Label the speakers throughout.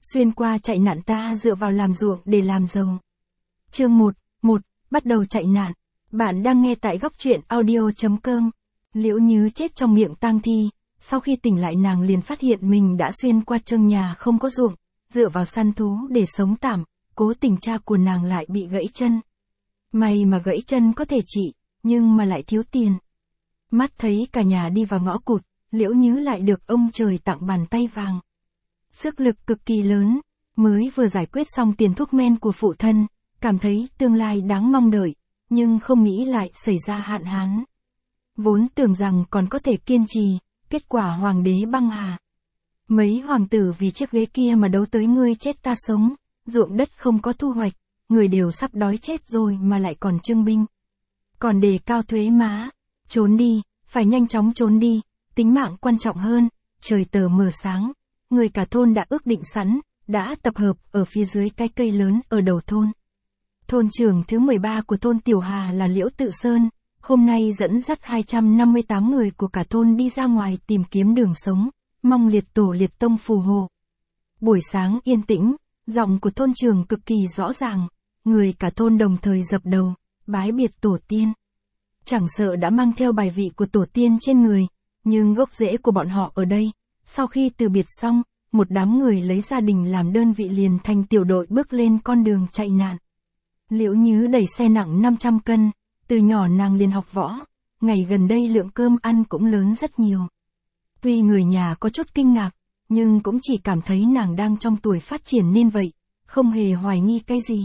Speaker 1: Xuyên qua chạy nạn ta dựa vào làm ruộng để làm giàu. Chương 1, bắt đầu chạy nạn. Bạn đang nghe tại góc truyện audio.com. Liễu Nhứ chết trong miệng tang thi, sau khi tỉnh lại nàng liền phát hiện mình đã xuyên qua trông nhà không có ruộng, dựa vào săn thú để sống tạm, cố tình cha của nàng lại bị gãy chân. May mà gãy chân có thể trị, nhưng mà lại thiếu tiền. Mắt thấy cả nhà đi vào ngõ cụt, Liễu Nhứ lại được ông trời tặng bàn tay vàng. Sức lực cực kỳ lớn, mới vừa giải quyết xong tiền thuốc men của phụ thân, cảm thấy tương lai đáng mong đợi, nhưng không nghĩ lại xảy ra hạn hán. Vốn tưởng rằng còn có thể kiên trì, kết quả hoàng đế băng hà. Mấy hoàng tử vì chiếc ghế kia mà đấu tới ngươi chết ta sống, ruộng đất không có thu hoạch, người đều sắp đói chết rồi mà lại còn trưng binh. Còn đề cao thuế má, trốn đi, phải nhanh chóng trốn đi, tính mạng quan trọng hơn, trời tờ mờ sáng. Người cả thôn đã ước định sẵn, đã tập hợp ở phía dưới cái cây lớn ở đầu thôn. Thôn trưởng thứ 13 của thôn Tiểu Hà là Liễu Tự Sơn, hôm nay dẫn dắt 258 người của cả thôn đi ra ngoài tìm kiếm đường sống, mong liệt tổ liệt tông phù hộ. Buổi sáng yên tĩnh, giọng của thôn trưởng cực kỳ rõ ràng, người cả thôn đồng thời dập đầu, bái biệt tổ tiên. Chẳng sợ đã mang theo bài vị của tổ tiên trên người, nhưng gốc rễ của bọn họ ở đây. Sau khi từ biệt xong, một đám người lấy gia đình làm đơn vị liền thành tiểu đội bước lên con đường chạy nạn. Liễu Nhứ đẩy xe nặng 500 cân, từ nhỏ nàng liền học võ, ngày gần đây lượng cơm ăn cũng lớn rất nhiều. Tuy người nhà có chút kinh ngạc, nhưng cũng chỉ cảm thấy nàng đang trong tuổi phát triển nên vậy, không hề hoài nghi cái gì.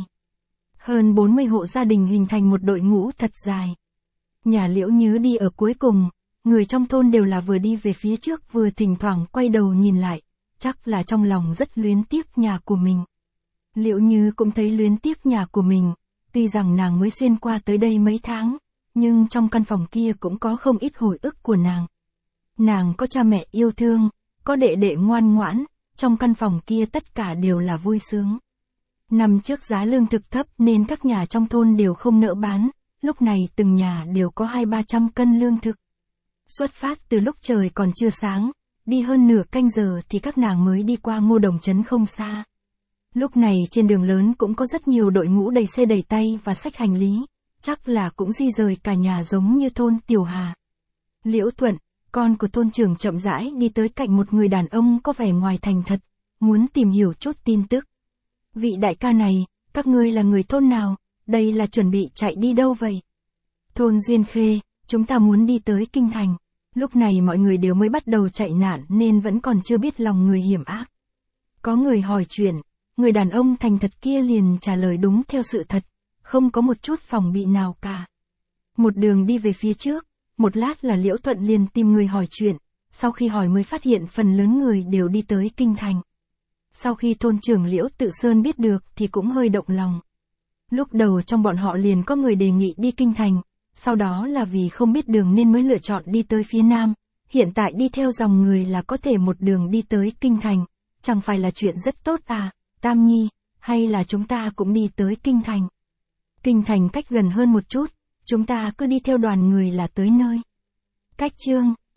Speaker 1: Hơn 40 hộ gia đình hình thành một đội ngũ thật dài. Nhà Liễu Nhứ đi ở cuối cùng. Người trong thôn đều là vừa đi về phía trước vừa thỉnh thoảng quay đầu nhìn lại, chắc là trong lòng rất luyến tiếc nhà của mình. Liễu Nhứ cũng thấy luyến tiếc nhà của mình, tuy rằng nàng mới xuyên qua tới đây mấy tháng, nhưng trong căn phòng kia cũng có không ít hồi ức của nàng. Nàng có cha mẹ yêu thương, có đệ đệ ngoan ngoãn, trong căn phòng kia tất cả đều là vui sướng. Năm trước giá lương thực thấp nên các nhà trong thôn đều không nỡ bán, lúc này từng nhà đều có 200-300 cân lương thực. Xuất phát từ lúc trời còn chưa sáng, đi hơn nửa canh giờ thì các nàng mới đi qua Ngô Đồng trấn không xa. Lúc này trên đường lớn cũng có rất nhiều đội ngũ đầy xe đẩy tay và xách hành lý, chắc là cũng di rời cả nhà giống như thôn Tiểu Hà. Liễu Thuận, con của thôn trưởng chậm rãi đi tới cạnh một người đàn ông có vẻ ngoài thành thật, muốn tìm hiểu chút tin tức. Vị đại ca này, các ngươi là người thôn nào, đây là chuẩn bị chạy đi đâu vậy? Thôn Duyên Khê. Chúng ta muốn đi tới kinh thành. Lúc này mọi người đều mới bắt đầu chạy nạn nên vẫn còn chưa biết lòng người hiểm ác. Có người hỏi chuyện, người đàn ông thành thật kia liền trả lời đúng theo sự thật, không có một chút phòng bị nào cả. Một đường đi về phía trước, một lát là Liễu Thuận liền tìm người hỏi chuyện, sau khi hỏi mới phát hiện phần lớn người đều đi tới kinh thành. Sau khi thôn trưởng Liễu Tự Sơn biết được thì cũng hơi động lòng. Lúc đầu trong bọn họ liền có người đề nghị đi kinh thành. Sau đó là vì không biết đường nên mới lựa chọn đi tới phía Nam, hiện tại đi theo dòng người là có thể một đường đi tới kinh thành, chẳng phải là chuyện rất tốt à, Tam Nhi, hay là chúng ta cũng đi tới kinh thành. Kinh thành cách gần hơn một chút, chúng ta cứ đi theo đoàn người là tới nơi. Cách chương